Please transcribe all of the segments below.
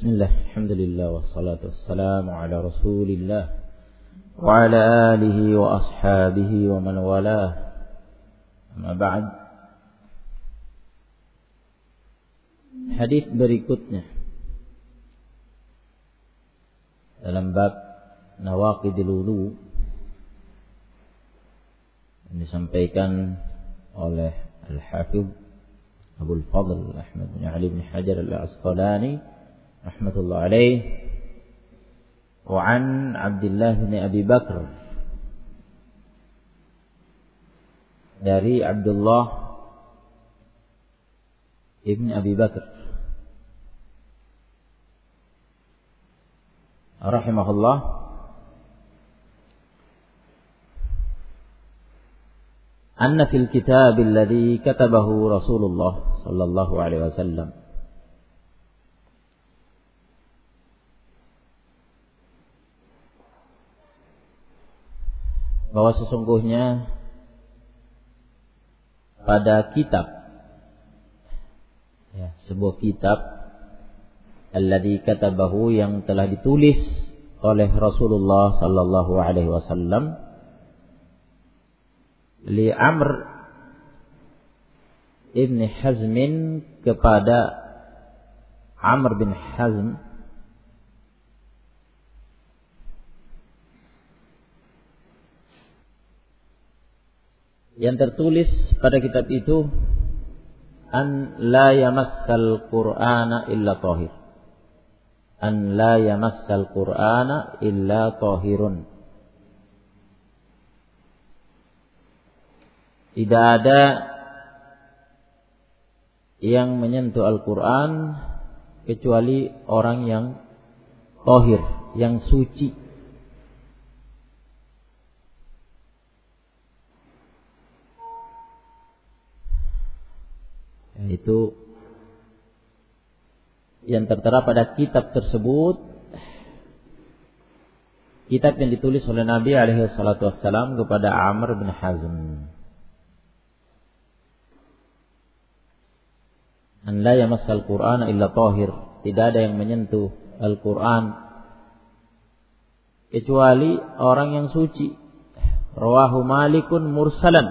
Bismillah, alhamdulillah, wassalatu wassalamu ala rasulillah wa ala alihi wa ashabihi wa man walah. Amma ba'd. Hadis berikutnya dalam bab nawaqidil wudu yang disampaikan oleh Al-Hafidh Abul Fadl Ahmad bin Ali bin Hajar Al-Asqalani rahmatullah alaih, wa an Abdullah bin Abi Bakr, dari Abdullah ibn Abi Bakr rahimahullah, anna fil kitab alladhi katabahu Rasulullah sallallahu alaihi wasallam, bahwa sesungguhnya pada kitab, sebuah kitab, alladzi katabahu, yang telah ditulis oleh Rasulullah sallallahu alaihi wasallam, li Amr ibn Hazm, kepada Amr bin Hazm, yang tertulis pada kitab itu, an la yamassal Qur'ana illa tahir, an la yamassal Qur'ana illa tahirun, tidak ada yang menyentuh Al-Quran kecuali orang yang tahir, yang suci. Itu yang tertera pada kitab tersebut, kitab yang ditulis oleh Nabi alaihi salatu wassalam kepada Amr bin Hazm. An la yamassal Qur'ana illa tahir, tidak ada yang menyentuh Al-Quran kecuali orang yang suci. Rawahu Malikun mursalan,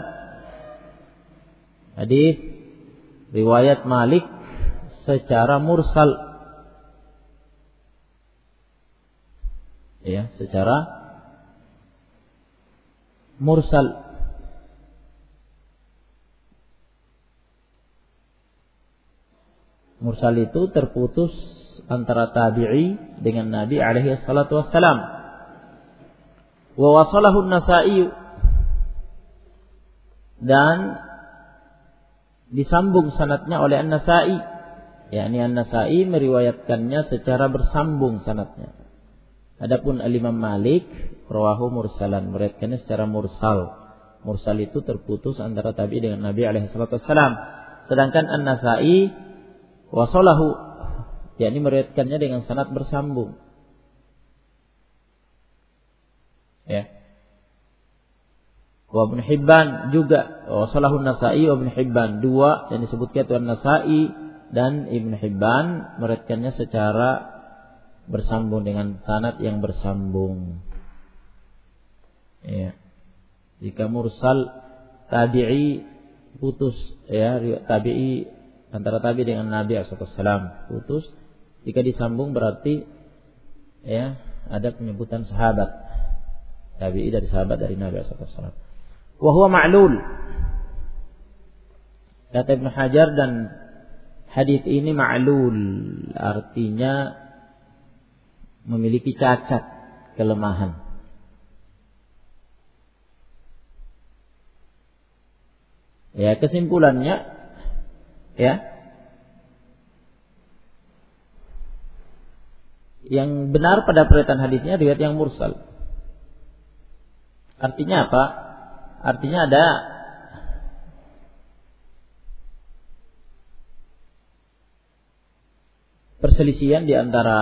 hadis riwayat Malik secara mursal, secara mursal. Mursal itu terputus antara tabi'i dengan Nabi alaihi salatu wassalam. Wa wasalahu an-Nasa'i, dan disambung sanadnya oleh An-Nasa'i, yakni An-Nasa'i meriwayatkannya secara bersambung sanadnya. Adapun Al-Imam Malik rawahu mursalan, meriwayatkannya secara mursal. Mursal itu terputus antara tabi dengan Nabi alaihi salatu wassalam. Sedangkan An-Nasa'i wasalahu, yakni meriwayatkannya dengan sanad bersambung. Wa Ibnu Hibban juga wasalahu An-Nasa'i wa Ibnu Hibban, dua yang disebutkan itu An-Nasa'i dan Ibnu Hibban meriwayatkannya secara bersambung dengan sanad yang bersambung. Jika mursal tabi'i putus, tabi'i antara tabi dengan Nabi sallallahu alaihi wasallam putus. Jika disambung berarti ada penyebutan sahabat, tabi'i dari sahabat dari Nabi sallallahu alaihi wasallam. Wa huwa ma'lul, kata Ibnu Hajar, dan hadis ini ma'lul, artinya memiliki cacat, kelemahan. Kesimpulannya, yang benar pada periwayatan hadisnya riwayat yang mursal. Artinya apa? Artinya ada perselisihan di antara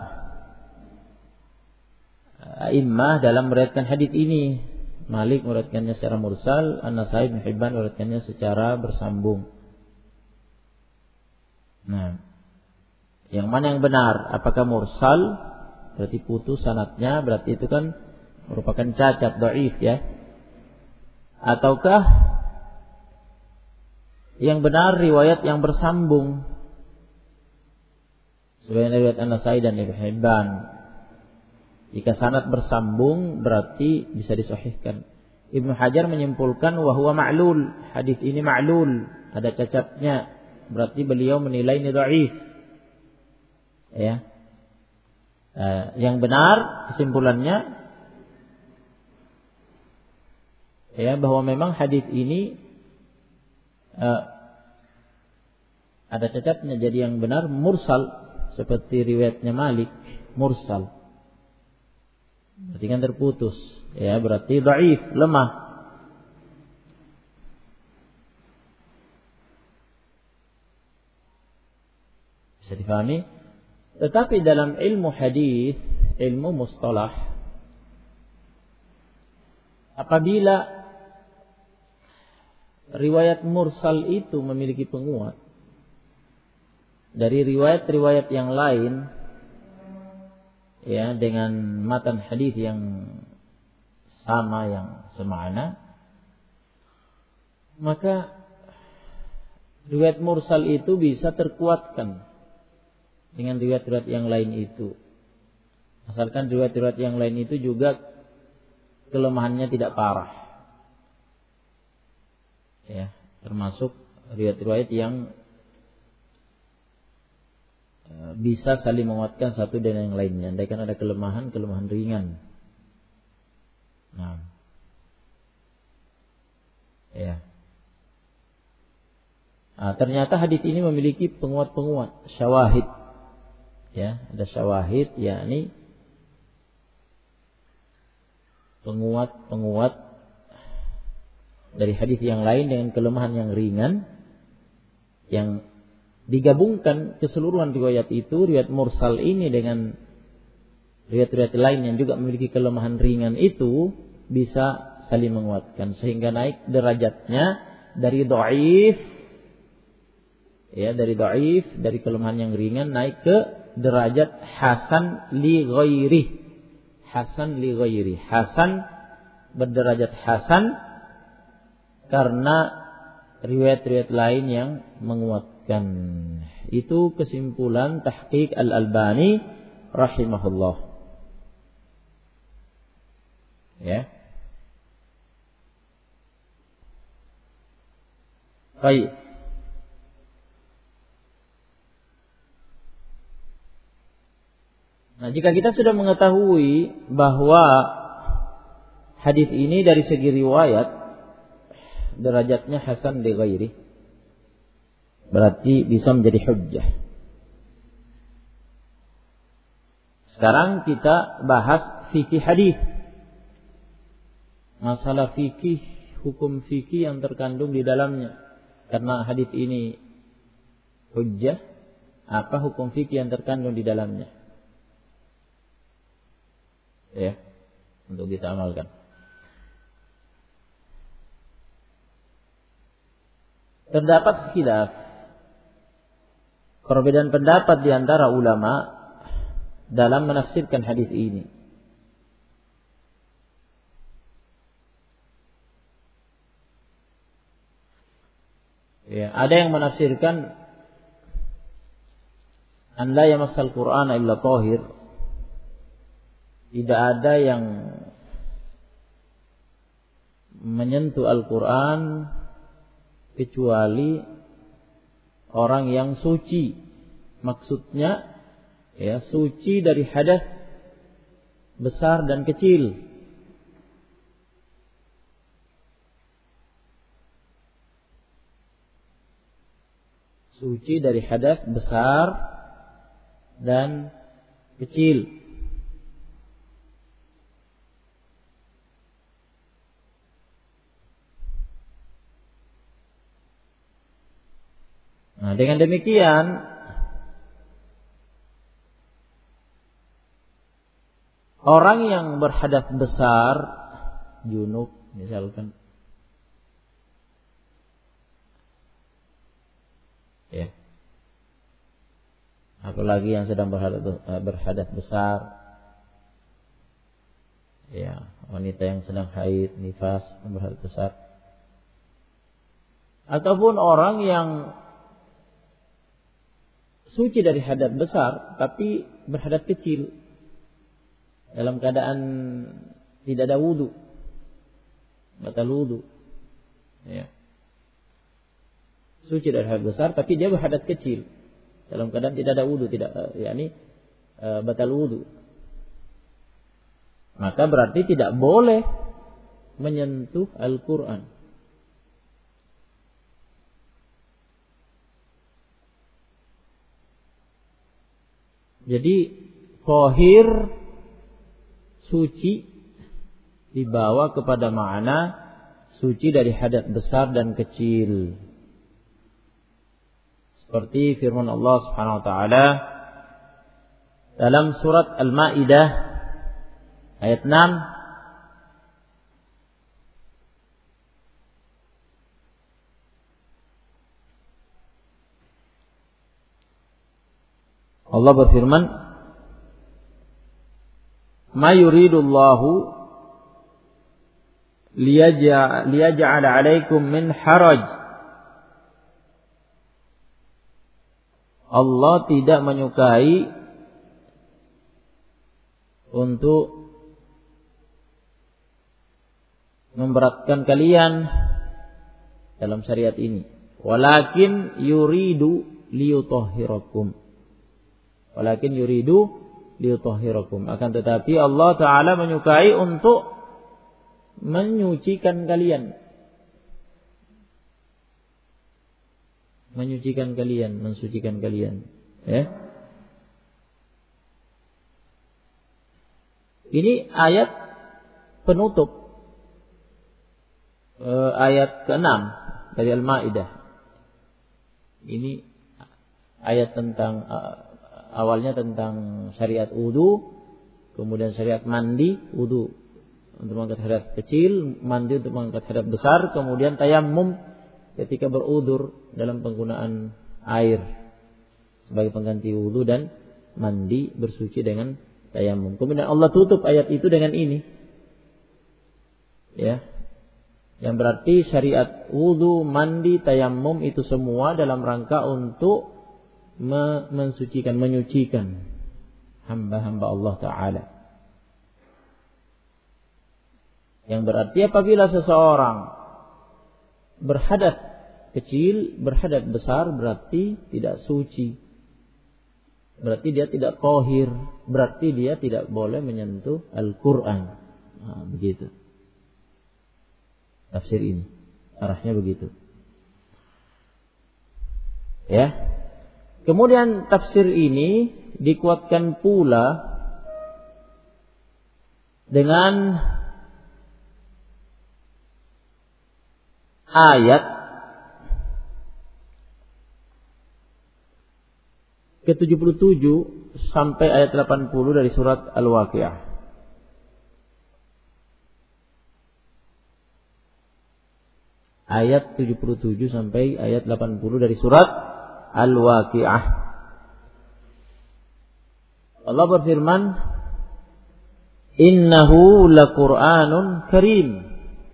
a'immah dalam meriwayatkan hadis ini. Malik meriwayatkannya secara mursal, An-Nasa'i bin Hibban meriwayatkannya secara bersambung. Yang mana yang benar? Apakah mursal? Berarti putus sanadnya, berarti itu kan merupakan cacat, dhaif ya. Ataukah yang benar riwayat yang bersambung? Sebagian riwayat An-Nasai dan Ibnu Hibban. Jika sanad bersambung berarti bisa disahihkan. Ibnu Hajar menyimpulkan wahwa ma'lul, hadis ini ma'lul, ada cacatnya, berarti beliau menilai ini dhaif. Ya. Yang benar kesimpulannya ya bahwa memang hadis ini ada cacatnya, jadi yang benar mursal seperti riwayatnya Malik, mursal. Berarti kan terputus, ya berarti dhaif, lemah. Bisa difahami? Tetapi dalam ilmu hadis, ilmu mustalah, apabila riwayat mursal itu memiliki penguat dari riwayat-riwayat yang lain, ya dengan matan hadis yang sama, yang semakna, maka riwayat mursal itu bisa terkuatkan dengan riwayat-riwayat yang lain itu. Asalkan riwayat-riwayat yang lain itu juga kelemahannya tidak parah. Ya, termasuk riwayat-riwayat yang bisa saling menguatkan satu dan yang lainnya. Andaikan ada kelemahan ringan. Nah. Ya. Nah, ternyata hadis ini memiliki penguat-penguat, syawahid. Ya, ada syawahid, yakni penguat-penguat dari hadis yang lain dengan kelemahan yang ringan, yang digabungkan keseluruhan riwayat itu, riwayat mursal ini dengan riwayat-riwayat lain yang juga memiliki kelemahan ringan itu bisa saling menguatkan sehingga naik derajatnya dari dhaif, ya dari dhaif, dari kelemahan yang ringan naik ke derajat hasan li ghairi. Hasan li ghairi. Hasan berderajat hasan karena riwayat-riwayat lain yang menguatkan. Itu kesimpulan tahqiq Al-Albani rahimahullah. Ya. Baik. Nah, jika kita sudah mengetahui bahwa hadis ini dari segi riwayat derajatnya hasan li ghairi, berarti bisa menjadi hujjah. Sekarang kita bahas fikih hadis. Masalah fikih, hukum fikih yang terkandung di dalamnya. Karena hadis ini hujjah, apa hukum fikih yang terkandung di dalamnya? Ya, untuk kita amalkan. Terdapat khilaf, perbedaan pendapat di antara ulama dalam menafsirkan hadis ini. Ya, ada yang menafsirkan an la yamassal Qur'ana illa tahir. Tidak ada yang menyentuh Al-Quran kecuali orang yang suci. Maksudnya ya suci dari hadas besar dan kecil. Suci dari hadas besar dan kecil. Nah, dengan demikian orang yang berhadas besar, junub misalkan, ya, apalagi yang sedang berhadas besar, ya, wanita yang sedang haid, nifas, berhadas besar, ataupun orang yang suci dari hadas besar tapi berhadas kecil dalam keadaan tidak ada wudu, batal wudu, ya. Suci dari hadas besar tapi dia berhadas kecil dalam keadaan tidak ada wudu, batal wudu. Maka berarti tidak boleh menyentuh Al-Quran. Jadi tahir, suci, dibawa kepada makna suci dari hadas besar dan kecil. Seperti firman Allah Subhanahu wa taala dalam surat Al-Maidah ayat 6, Allah berfirman, "Ma yuridullahu liyaj'ala 'alaikum min haraj." Allah tidak menyukai untuk memberatkan kalian dalam syariat ini. Walakin yuridu liyutahhirakum. Akan tetapi Allah Ta'ala menyukai untuk menyucikan kalian. Mensucikan kalian. Ya. Ini ayat penutup, ayat ke-6 dari Al-Maidah. Ini ayat tentang awalnya tentang syariat wudu, kemudian syariat mandi, wudu untuk mengangkat hadas kecil, mandi untuk mengangkat hadas besar, kemudian tayammum ketika berudzur dalam penggunaan air sebagai pengganti wudu dan mandi bersuci dengan tayammum. Kemudian Allah tutup ayat itu dengan ini, ya, yang berarti syariat wudu, mandi, tayammum itu semua dalam rangka untuk mensucikan, menyucikan hamba-hamba Allah Ta'ala. Yang berarti apabila seseorang berhadas kecil, berhadas besar, berarti tidak suci, berarti dia tidak tahir, berarti dia tidak boleh menyentuh Al-Quran. Begitu tafsir ini, arahnya begitu, ya. Kemudian tafsir ini dikuatkan pula dengan ayat ke-77 sampai ayat 80 dari surat Al-Waqiah. Ayat 77 sampai ayat 80 dari surat Al-Waqiah. Allah berfirman, "Innahu laqur'anun karim."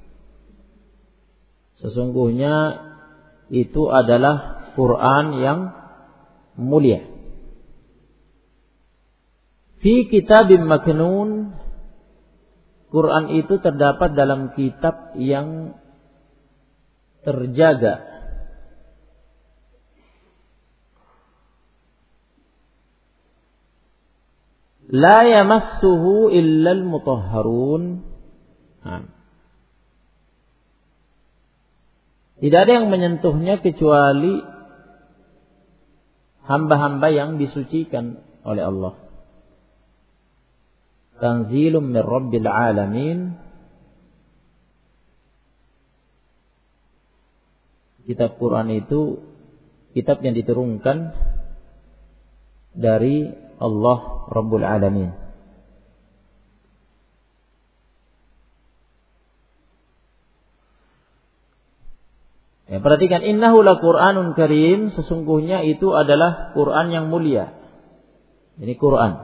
Sesungguhnya itu adalah Quran yang mulia. Fi kitabim maknun. Quran itu terdapat dalam kitab yang terjaga. La yamassuhu illal mutahharun. Tidak ada yang menyentuhnya kecuali hamba-hamba yang disucikan oleh Allah. Tanzilum min Rabbil Alamin. Kitab Quran itu kitab yang diturunkan dari Allah Rabbul Alamin. Ya, perhatikan, innahu laqur'anun karim, sesungguhnya itu adalah Quran yang mulia. Ini Quran.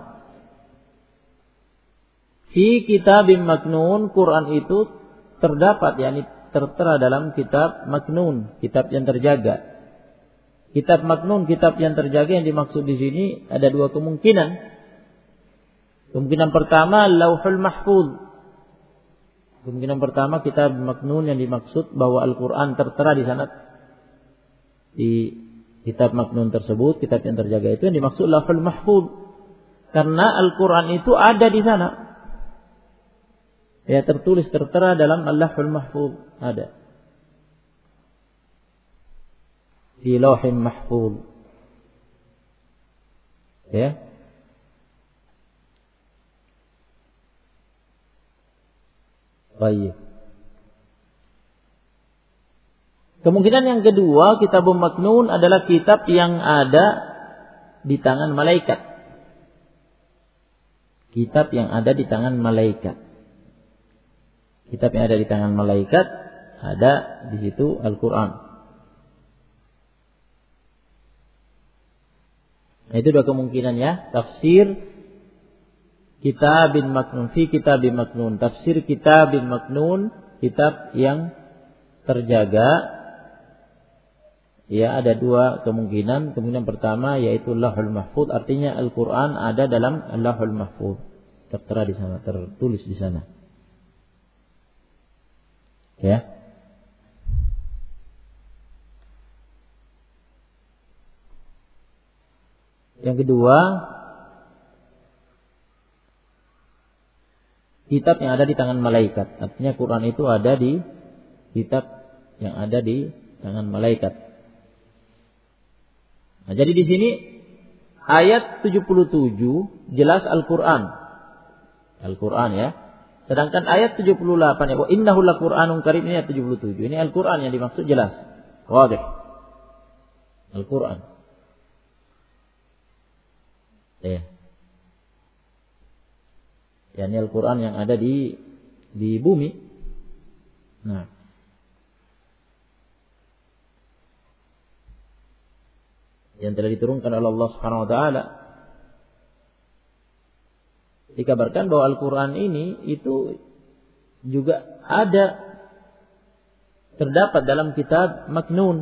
Fi kitabim maknun, Quran itu terdapat, yakni tertera dalam kitab maknun, kitab yang terjaga. Kitab maknun, kitab yang terjaga, yang dimaksud di sini ada dua kemungkinan. Kemungkinan pertama Lauhul Mahfuz. Kemungkinan pertama kitab maknun yang dimaksud bahwa Al-Quran tertera di sana, di kitab maknun tersebut, kitab yang terjaga itu yang dimaksud Lauhul Mahfuz. Karena Al-Quran itu ada di sana. Ya, tertulis, tertera dalam Lauhul Mahfuz, ada. Di Lauhul Mahfuz. Ya. Baik. Kemungkinan yang kedua, kitab maknun adalah kitab yang ada di tangan malaikat. Kitab yang ada di tangan malaikat. Kitab yang ada di tangan malaikat, ada di situ Al-Quran. Nah, itu dua kemungkinan ya. Tafsir kitabin maknun, fi kitabin maknun. Tafsir kitabin maknun, kitab yang terjaga. Ya, ada dua kemungkinan. Kemungkinan pertama yaitu Lauhul Mahfuz, artinya Al-Quran ada dalam Lauhul Mahfuz, tertera di sana, tertulis di sana. Ya. Yang kedua, kitab yang ada di tangan malaikat. Artinya Quran itu ada di kitab yang ada di tangan malaikat. Nah, jadi di sini ayat 77 jelas Al-Quran. Al-Quran ya. Sedangkan ayat 78 ya, wa innahu laqur'anun karim, ini ayat 77. Ini Al-Quran yang dimaksud jelas. Wadih. Al-Quran. Ya. Ya, ini Al-Quran yang ada di bumi. Nah. Yang telah diturunkan oleh Allah Subhanahu wa taala. Dikabarkan bahwa Al-Quran ini itu juga ada, terdapat dalam kitab maknun.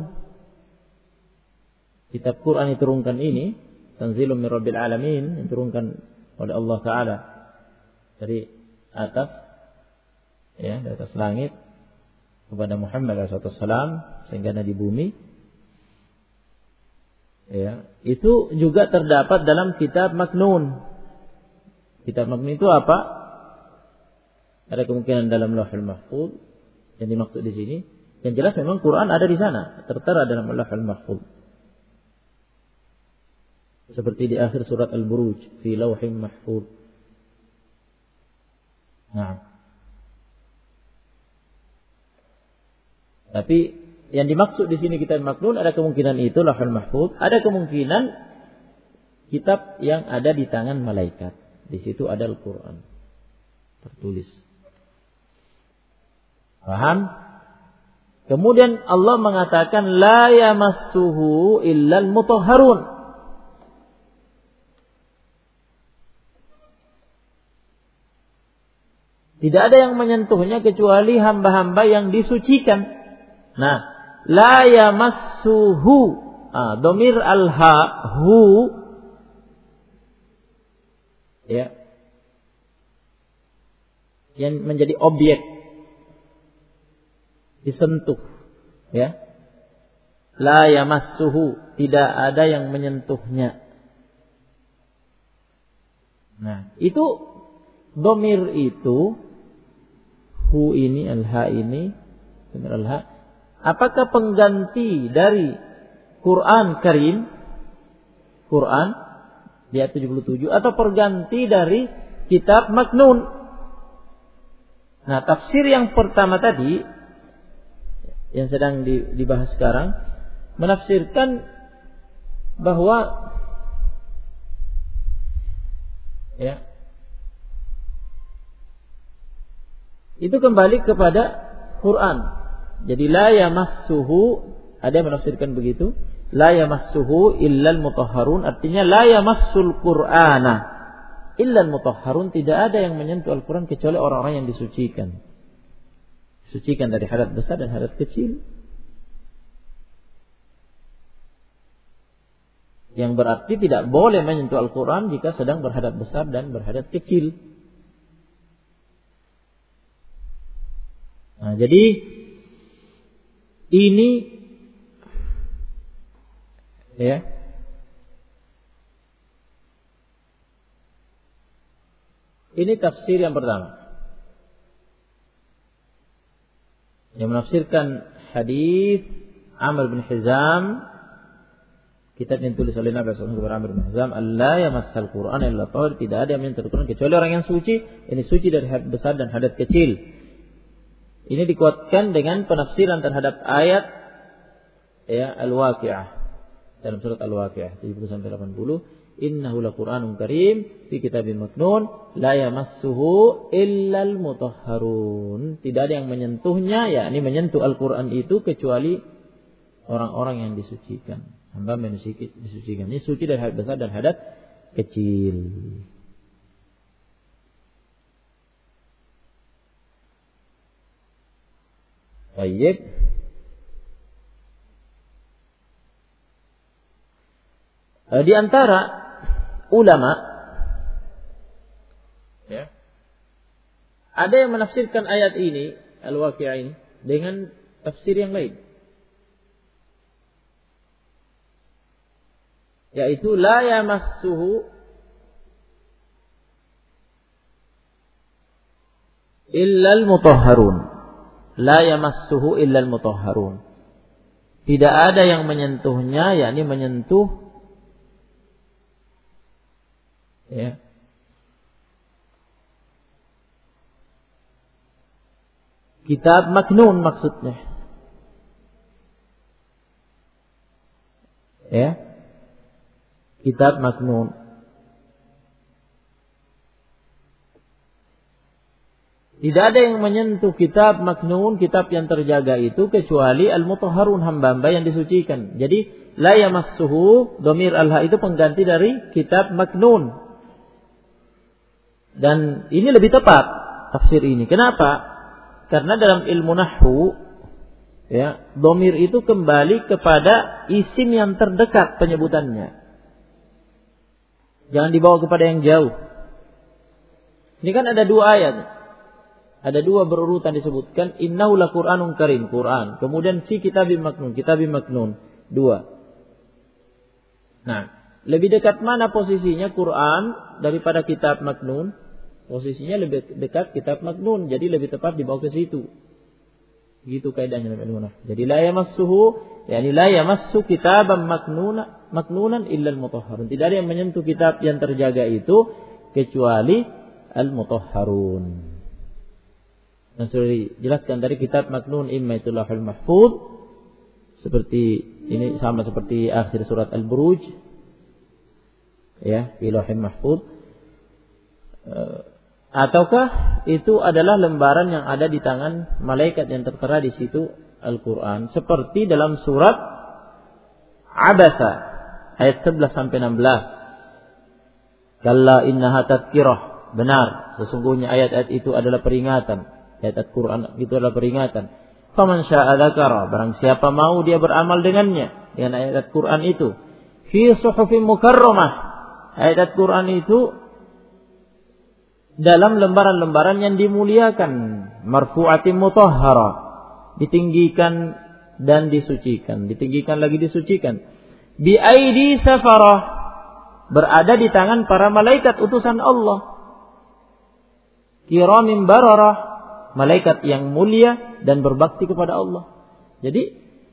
Kitab Quran diturunkan ini, Tanzilun min Rabbil Alamin, diturunkan oleh Allah Ta'ala dari atas, ya, dari atas langit kepada Muhammad SAW sehingga ada di bumi. Ya, itu juga terdapat dalam kitab maknun. Kitab maknun itu apa? Ada kemungkinan dalam Lauhul Mahfuz yang dimaksud di sini. Yang jelas memang Quran ada di sana, tertera dalam Lauhul Mahfuz. Seperti di akhir surat Al-Buruj, fi Lauhim Mahfuz. Nah. Tapi yang dimaksud di sini kitab maknun, ada kemungkinan itu Lauhul Mahfuz, ada kemungkinan kitab yang ada di tangan malaikat. Di situ ada Al-Quran tertulis. Paham? Kemudian Allah mengatakan la yamassuhu illal mutahharun. Tidak ada yang menyentuhnya kecuali hamba-hamba yang disucikan. Nah, la yamassuhu, dhamir al-ha, hu, ya, yang menjadi objek disentuh, ya. La yamassuhu, tidak ada yang menyentuhnya. Nah, itu dhamir itu, hu ini, al-ha ini, dhamir al-ha, apakah pengganti dari Quran Karim, Quran di ayat 77, atau perganti dari kitab maknun? Nah, tafsir yang pertama tadi yang sedang dibahas sekarang menafsirkan bahwa ya, itu kembali kepada Quran. Jadi la yamassuhu, ada yang menafsirkan begitu, la yamassuhu illal mutahharun, artinya la yamassul Qur'ana illal mutahharun, tidak ada yang menyentuh Al-Quran kecuali orang-orang yang disucikan. Disucikan dari hadat besar dan hadat kecil. Yang berarti tidak boleh menyentuh Al-Quran jika sedang berhadat besar dan berhadat kecil. Nah, jadi ini ya, ini tafsir yang pertama yang menafsirkan hadis Amr bin Hizam, kitab yang ditulis oleh Nabi SAW kepada Amr bin Hizam, Allah yamassal Qur'an illa tahir, tidak ada yang menyentuh Al-Quran kecuali orang yang suci. Ini suci dari hadat besar dan hadat kecil. Ini dikuatkan dengan penafsiran terhadap ayat ya Al-Waqi'ah dalam surat Al-Waqi'ah 70-80, innahu laqur'anun karim fi kitabim maknun la yamassuhu illal mutahharun, tidak ada yang menyentuhnya, yakni menyentuh Al-Qur'an itu kecuali orang-orang yang disucikan, hamba yang disucikan. Ini suci dari hadat besar dan hadat kecil. Baik. Di antara ulama ya, ada yang menafsirkan ayat ini Al-Waqi'ah ini dengan tafsir yang lain, yaitu la yamassuhu illal mutahharun. La yamassuhu illal mutahharun. Tidak ada yang menyentuhnya, yakni menyentuh ya, kitab maknun maksudnya. Ya. Kitab maknun. Tidak ada yang menyentuh kitab maknun, kitab yang terjaga itu, kecuali al-mutahharun, hamba-hamba yang disucikan. Jadi la yamassuhu, dhamir al-ha itu pengganti dari kitab maknun. Dan ini lebih tepat tafsir ini. Kenapa? Karena dalam ilmu nahwu ya, dhamir itu kembali kepada isim yang terdekat penyebutannya. Jangan dibawa kepada yang jauh. Ini kan ada dua ayat. Ada dua berurutan disebutkan, innahu laqur'anun karim, Quran. Kemudian fi kitabim maknun, dua. Nah, lebih dekat mana posisinya Quran daripada kitab maknun? Posisinya lebih dekat kitab maknun, jadi lebih tepat dibawa ke situ. Gitu kaidahnya dalam ilmu nahwu. Jadi la yamassuhu, yakni la yamassu kitaban maknunan illa al-mutahharun. Tidak ada yang menyentuh kitab yang terjaga itu kecuali al-mutahharun. Dan sudah dijelaskan dari kitab maknun imma itu Lauhul Mahfuz, seperti ini sama seperti akhir surat Al-Buruj ya, di Lauhul Mahfuz, ataukah itu adalah lembaran yang ada di tangan malaikat yang tertera di situ Al-Quran, seperti dalam surat Abasa ayat 11 sampai 16. Kalla innaha tadhkirah, benar sesungguhnya ayat-ayat itu adalah peringatan. Ayat Al-Quran itu adalah peringatan. Faman syaa dzakara, barang siapa mau dia beramal dengannya, dengan ayat Al-Quran itu. Fi suhufin mukarramah, ayat Al-Quran itu dalam lembaran-lembaran yang dimuliakan, marfu'atin mutahhara, ditinggikan dan disucikan, ditinggikan lagi disucikan. Bi aidi safarah, berada di tangan para malaikat utusan Allah. Kiramin bararah, malaikat yang mulia dan berbakti kepada Allah. Jadi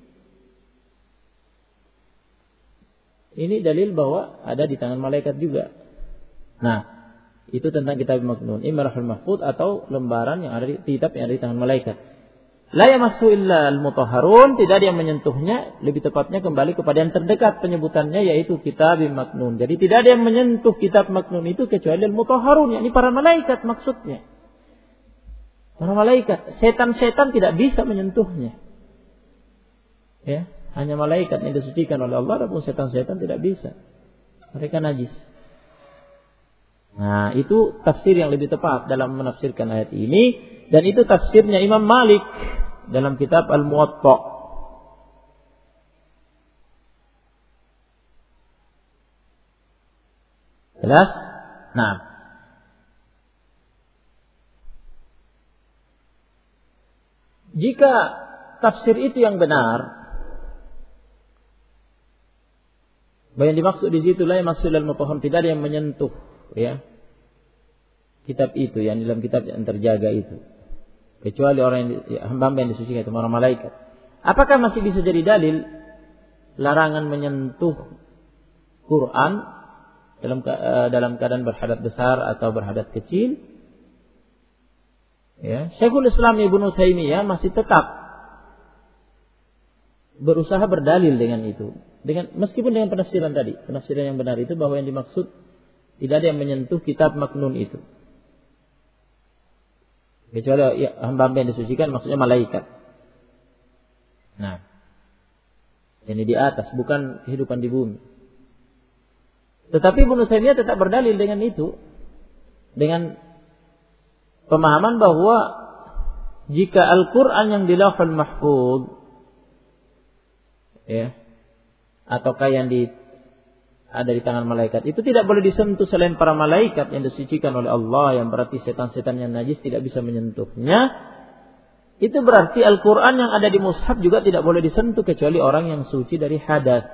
ini dalil bahwa ada di tangan malaikat juga. Nah, itu tentang kitab maknun, imma Lauhul Mahfuz atau lembaran yang ada di kitab yang ada di tangan malaikat. La yamassu illa al-mutahharun, tidak ada yang menyentuhnya, lebih tepatnya kembali kepada yang terdekat penyebutannya, yaitu kitab maknun. Jadi tidak ada yang menyentuh kitab maknun itu kecuali al-mutahharun, yakni para malaikat maksudnya. Para malaikat, setan-setan tidak bisa menyentuhnya. Ya, Hanya malaikat yang disucikan oleh Allah, adapun setan-setan tidak bisa. Mereka najis. Nah, itu tafsir yang lebih tepat dalam menafsirkan ayat ini, dan itu tafsirnya Imam Malik dalam kitab Al-Muwatta. Jelas? Nah, jika tafsir itu yang benar, bahwa yang dimaksud di situ la yamassul al-mutahham, tidak ada yang menyentuh ya kitab itu, yang dalam kitab yang terjaga itu, kecuali orang yang hamba yang disucikan itu, para malaikat. Apakah masih bisa jadi dalil larangan menyentuh Quran dalam keadaan berhadas besar atau berhadas kecil? Ya, Syekhul Islam Ibnu Taimiyah masih tetap berusaha berdalil dengan itu, meskipun dengan penafsiran tadi, penafsiran yang benar itu bahwa yang dimaksud tidak ada yang menyentuh kitab maknun itu, kecuali hamba-hamba yang disucikan, maksudnya malaikat. Nah, ini di atas, bukan kehidupan di bumi. Tetapi Ibnu Taimiyah tetap berdalil dengan itu, dengan pemahaman bahwa jika Al-Quran yang di Lauhul Mahfuz, ya, ataukah yang ada di tangan malaikat, itu tidak boleh disentuh selain para malaikat yang disucikan oleh Allah, yang berarti setan-setan yang najis tidak bisa menyentuhnya. Itu berarti Al-Quran yang ada di mushaf juga tidak boleh disentuh kecuali orang yang suci dari hadas.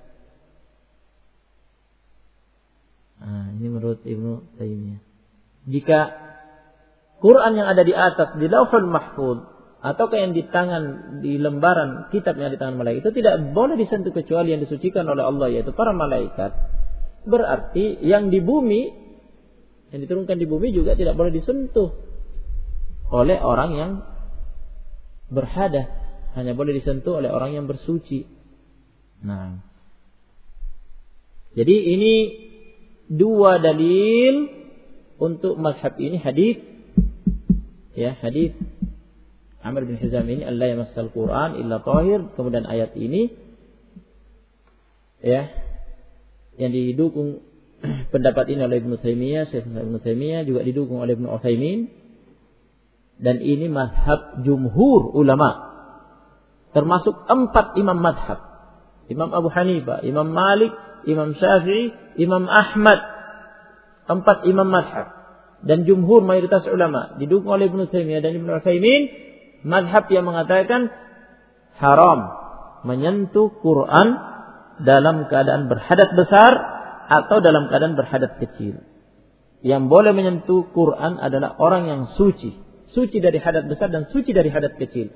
Nah, ini menurut Ibnu Taimiyah. Jika Quran yang ada di atas di Lauhul Mahfuz ataukah yang di tangan, di lembaran kitab yang di tangan malaikat, itu tidak boleh disentuh kecuali yang disucikan oleh Allah, yaitu para malaikat. Berarti yang di bumi, yang diturunkan di bumi juga tidak boleh disentuh oleh orang yang berhadas, hanya boleh disentuh oleh orang yang bersuci. Nah, jadi ini dua dalil untuk mazhab ini, hadis ya, hadis Amr bin Hizam ini, Allah yamassal Quran illa tahir, kemudian ayat ini ya, yang didukung pendapat ini oleh Ibnu Taimiyah, Syekh Ibnu Taimiyah juga didukung oleh Ibnu Utsaimin, dan ini mazhab jumhur ulama, termasuk 4 imam mazhab, Imam Abu Hanifah, Imam Malik, Imam Syafi'i, Imam Ahmad, 4 imam mazhab. Dan jumhur mayoritas ulama didukung oleh Ibnu Taimiyah dan Ibnu Utsaimin, mazhab yang mengatakan haram menyentuh Quran dalam keadaan berhadas besar atau dalam keadaan berhadas kecil. Yang boleh menyentuh Quran adalah orang yang suci dari hadas besar dan suci dari hadas kecil.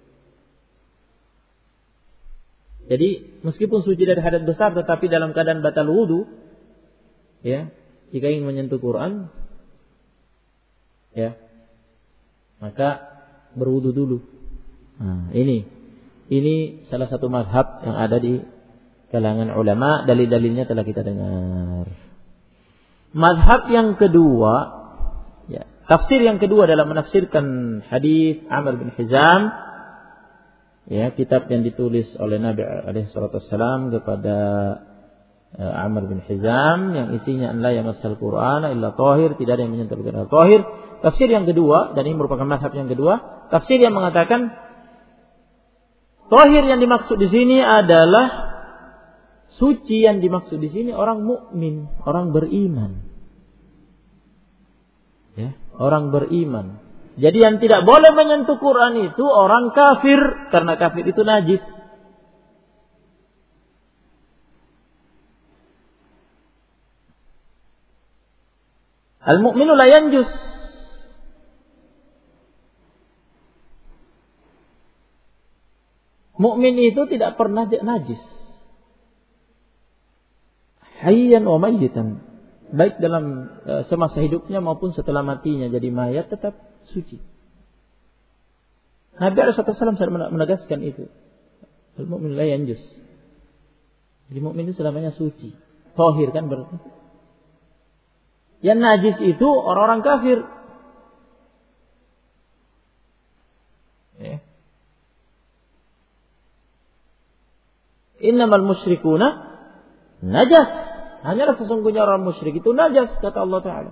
Jadi meskipun suci dari hadas besar tetapi dalam keadaan batal wudu, ya, jika ingin menyentuh Quran, ya, maka berwudu dulu. Nah, ini salah satu mazhab yang ada di kalangan ulama, dalil-dalilnya telah kita dengar. Mazhab yang kedua, ya, tafsir yang kedua dalam menafsirkan hadis Amr bin Hizam, ya, kitab yang ditulis oleh Nabi alaihi salatu wassalam kepada Amr bin Hizam, yang isinya la yamassal Qur'ana illa tahir, tidak ada yang menyentuh Al-Quran tahir. Tafsir yang kedua, dan ini merupakan mazhab yang kedua, tafsir yang mengatakan tahir yang dimaksud di sini adalah suci, yang dimaksud di sini orang mukmin, orang beriman. Ya, orang beriman. Jadi yang tidak boleh menyentuh Quran itu orang kafir, karena kafir itu najis. Al-mu'minu la yanjus. Mukmin itu tidak pernah najis. Hayyan wa mayyitan. Baik dalam semasa hidupnya maupun setelah matinya jadi mayat tetap suci. Nabi SAW menegaskan itu. Al-mu'min la yanjus. Jadi mukmin itu selamanya suci. Tahir kan berarti. Yang najis itu orang-orang kafir. Ya. Innamal musyrikuna najas. Hanyalah sesungguhnya orang musyrik itu najas, kata Allah Ta'ala.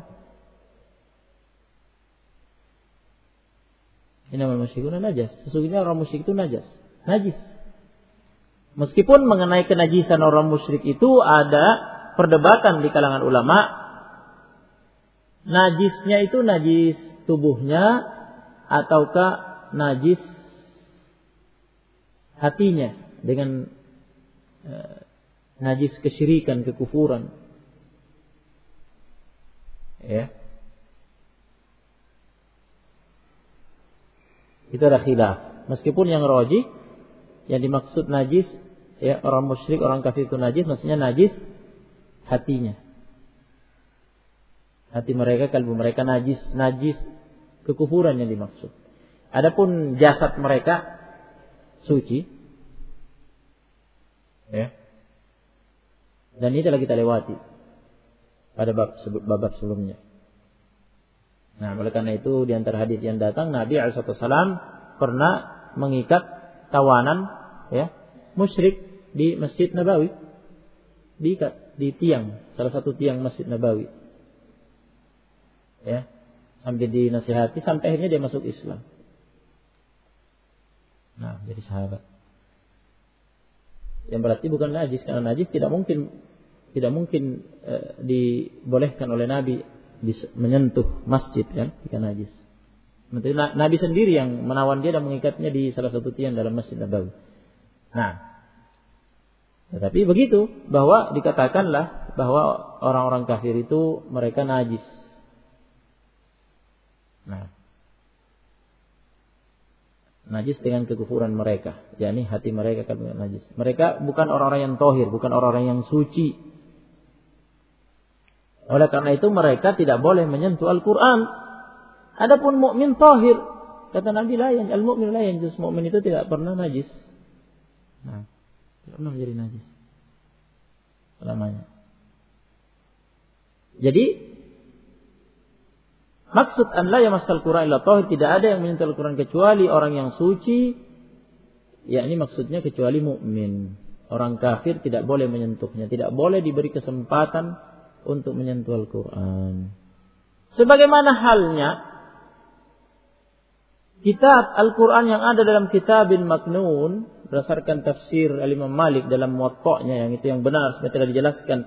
Innamal musyrikuna najas. Sesungguhnya orang musyrik itu najas. Najis. Meskipun mengenai kenajisan orang musyrik itu ada perdebatan di kalangan ulama. Najisnya itu najis tubuhnya ataukah najis hatinya dengan najis kesyirikan, kekufuran. Ya. Itu ada khilaf. Meskipun yang rajih, yang dimaksud najis, ya, orang musyrik, orang kafir itu najis, maksudnya najis hatinya. Hati mereka, kalbu mereka najis kekufuran yang dimaksud. Adapun jasad mereka suci. Ya. Dan ini telah kita lewati pada bab sebelumnya. Nah, oleh karena itu di antara hadis yang datang Nabi SAW pernah mengikat tawanan, ya, musyrik di Masjid Nabawi. Diikat di tiang, salah satu tiang Masjid Nabawi. Ya, sampai dinasihati sampai akhirnya dia masuk Islam. Nah, jadi sahabat. Yang berarti bukan najis, karena najis tidak mungkin dibolehkan oleh Nabi menyentuh masjid, kan, jika najis. Nabi sendiri yang menawan dia dan mengikatnya di salah satu tiang dalam Masjid Nabawi. Nah, tetapi begitu bahwa dikatakanlah bahwa orang-orang kafir itu mereka najis. Nah, najis dengan kekufuran mereka, yakni hati mereka kan najis. Mereka bukan orang-orang yang tohir, bukan orang-orang yang suci. Oleh karena itu mereka tidak boleh menyentuh Al-Quran. Adapun mukmin tohir, kata Nabi, al-mu'min la yanjus, mukmin itu tidak pernah najis. Nah, tidak pernah menjadi najis selamanya. Jadi maksud an la yamassal Qur'an illa tahir, tidak ada yang menyentuh Al-Quran kecuali orang yang suci, yakni maksudnya kecuali mukmin. Orang kafir tidak boleh menyentuhnya, tidak boleh diberi kesempatan untuk menyentuh Al-Quran. Sebagaimana halnya kitab Al-Quran yang ada dalam Kitabin Maknun berdasarkan tafsir Al-Imam Malik dalam Muwatta'nya, yang itu yang benar seperti telah dijelaskan.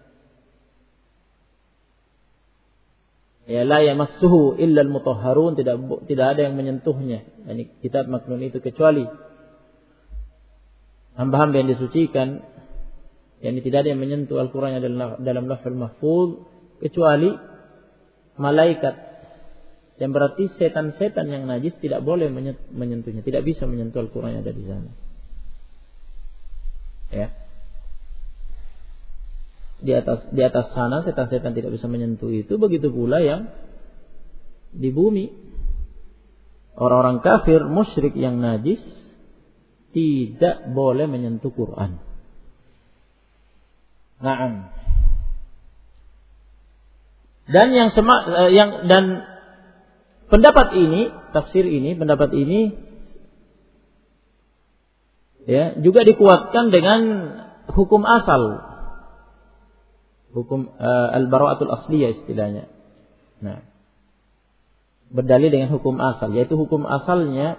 Ya, la yamassuhu illa al-mutahharun, tidak ada yang menyentuhnya. Yani kitab Maknun itu kecuali hamba-hamba yang disucikan. Yani tidak ada yang menyentuh Al-Quran dalam Lauhul Mahfuz kecuali malaikat. Yang berarti setan-setan yang najis tidak boleh menyentuhnya, tidak bisa menyentuh Al-Quran yang ada di sana. Ya. Di atas sana setan-setan tidak bisa menyentuh itu, begitu pula yang di bumi. Orang-orang kafir musyrik yang najis tidak boleh menyentuh Quran. Naam. Dan dan pendapat ini, tafsir ini, pendapat ini ya juga dikuatkan dengan hukum asal. Hukum al-bara'atul asliyah istilahnya. Nah, berdalil dengan hukum asal, yaitu hukum asalnya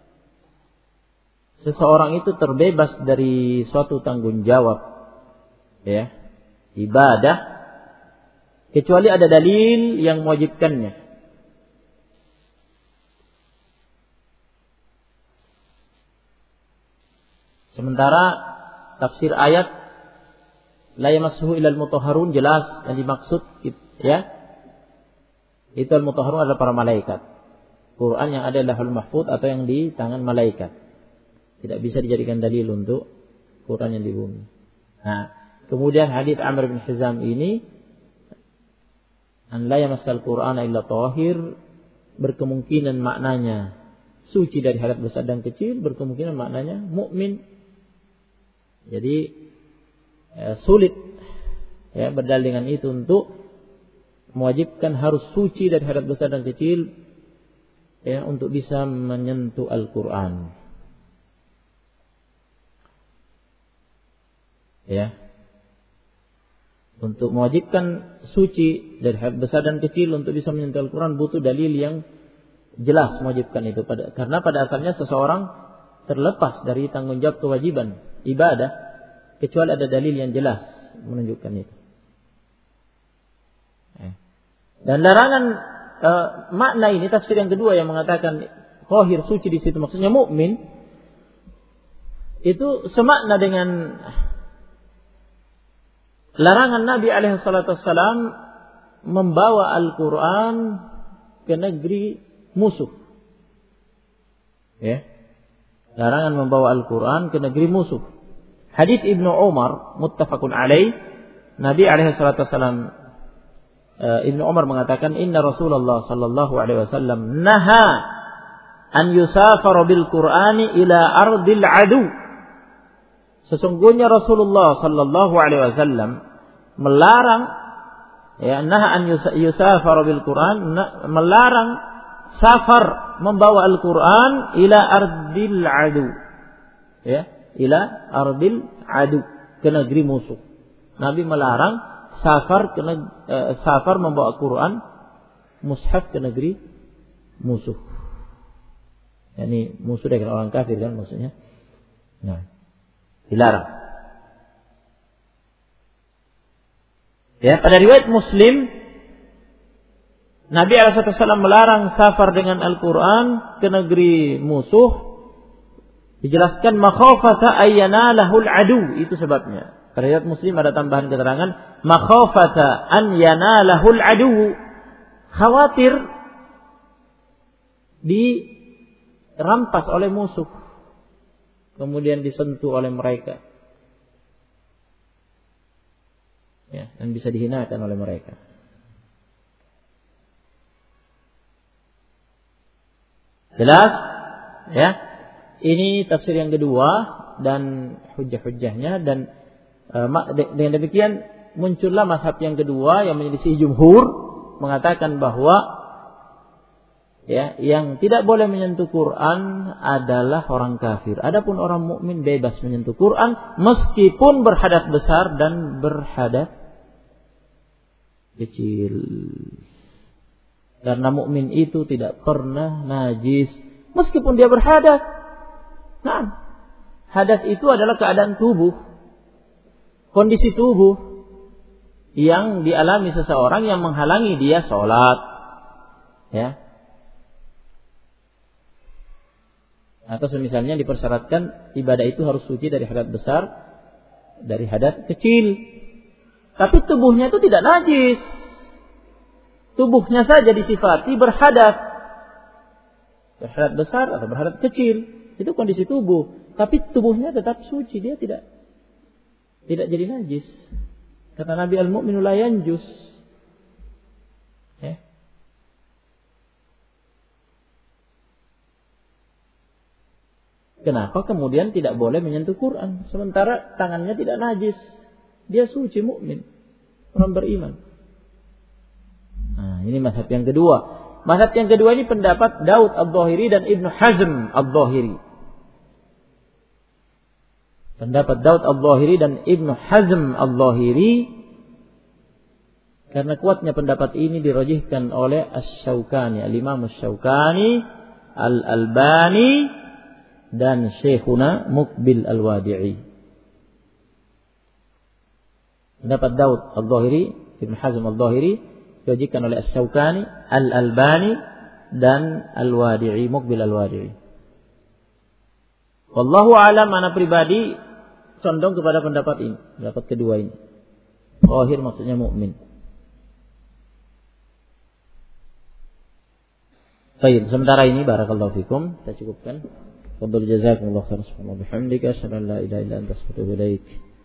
seseorang itu terbebas dari suatu tanggung jawab, ya, ibadah, kecuali ada dalil yang mewajibkannya. Sementara tafsir ayat la yamassuhu illal mutahharun jelas yang dimaksud, ya, itu al-mutahharun adalah para malaikat. Quran yang ada Lauhul Mahfuz atau yang di tangan malaikat. Tidak bisa dijadikan dalil untuk Quran yang di bumi. Nah, kemudian hadits Amr bin Hizam ini an la yamassal Qur'ana illa tahir berkemungkinan maknanya suci dari hadat besar dan kecil, berkemungkinan maknanya mukmin. Jadi sulit, ya, berdalil dengan itu untuk mewajibkan harus suci dari hadat besar dan kecil, ya, untuk bisa menyentuh Al-Quran. Ya. Untuk mewajibkan suci dari hadat besar dan kecil untuk bisa menyentuh Al-Quran butuh dalil yang jelas mewajibkan itu. Karena pada asalnya seseorang terlepas dari tanggung jawab kewajiban ibadah kecuali ada dalil yang jelas menunjukkan itu. Dan larangan makna ini tafsir yang kedua yang mengatakan qahir suci di situ maksudnya mukmin itu semakna dengan larangan Nabi alaihi salatu wassalam membawa Al-Quran ke negeri musuh. Ya. Larangan membawa Al-Quran ke negeri musuh. Hadits Ibnu Umar muttafaqun alaih, Nabi alaihi salatu wassalam Ibnu Umar mengatakan inna Rasulullah sallallahu alaihi wasallam naha an yusafara bil Qur'ani ila ardil adu. Sesungguhnya Rasulullah sallallahu alaihi wasallam melarang ya naha an yusafara bil Qur'an, melarang safar membawa Al-Qur'an ila ardil adu. Ya, ila ardil adu, ke negeri musuh. Nabi melarang safar membawa Quran mushaf ke negeri musuh. Yani musuh dengan orang kafir kan maksudnya. Nah, dilarang. Ya, pada riwayat Muslim Nabi SAW melarang safar dengan Al-Quran ke negeri musuh. Dijelaskan makhafata ayyana lahul adu, itu sebabnya. Pada riwayat Muslim ada tambahan keterangan makhafata an yanalahul adu, khawatir dirampas oleh musuh kemudian disentuh oleh mereka. Ya, dan bisa dihinakan oleh mereka. Jelas? Ya. Ini tafsir yang kedua dan hujjah-hujjahnya, dan dengan demikian muncullah mazhab yang kedua yang menyelisih jumhur, mengatakan bahwa ya, yang tidak boleh menyentuh Quran adalah orang kafir. Adapun orang mukmin bebas menyentuh Quran meskipun berhadas besar dan berhadas kecil. Karena mukmin itu tidak pernah najis meskipun dia berhadas. Nah, hadas itu adalah keadaan tubuh, kondisi tubuh yang dialami seseorang yang menghalangi dia sholat, ya. Atau semisalnya dipersyaratkan ibadah itu harus suci dari hadas besar, dari hadas kecil. Tapi tubuhnya itu tidak najis. Tubuhnya saja disifati berhadas. Berhadas besar atau berhadas kecil. Itu kondisi tubuh. Tapi tubuhnya tetap suci. Dia tidak jadi najis. Kata Nabi al-mu'minu la yanjus. Ya. Kenapa kemudian tidak boleh menyentuh Quran sementara tangannya tidak najis? Dia suci, mukmin, orang beriman. Nah, ini mazhab yang kedua. Mazhab yang kedua ini pendapat Daud Al-Zahiri dan Ibnu Hazm Al-Zahiri. Pendapat Daud Al-Zahiri dan Ibnu Hazm Al-Zahiri, karena kuatnya pendapat ini dirajihkan oleh Asy-Syaukani, Al-Imam Asy-Syaukani, Al-Albani dan Syekhuna Muqbil Al-Wadi'i. Pendapat Daud Al-Zahiri, Ibnu Hazm Al-Zahiri dirajihkan oleh Asy-Syaukani, Al-Albani dan Al-Wadi'i, Muqbil Al-Wadi'i. Wallahu a'lam, ana pribadi condong kepada pendapat ini, pendapat kedua ini. Zahir maksudnya mukmin. Baik, sementara ini barakallahu fikum, kita cukupkan. Fadhil jazakumullahu khairan wa bihamdika asyhadu an la ilaha illa anta astaghfiruka wa atubu ilaik.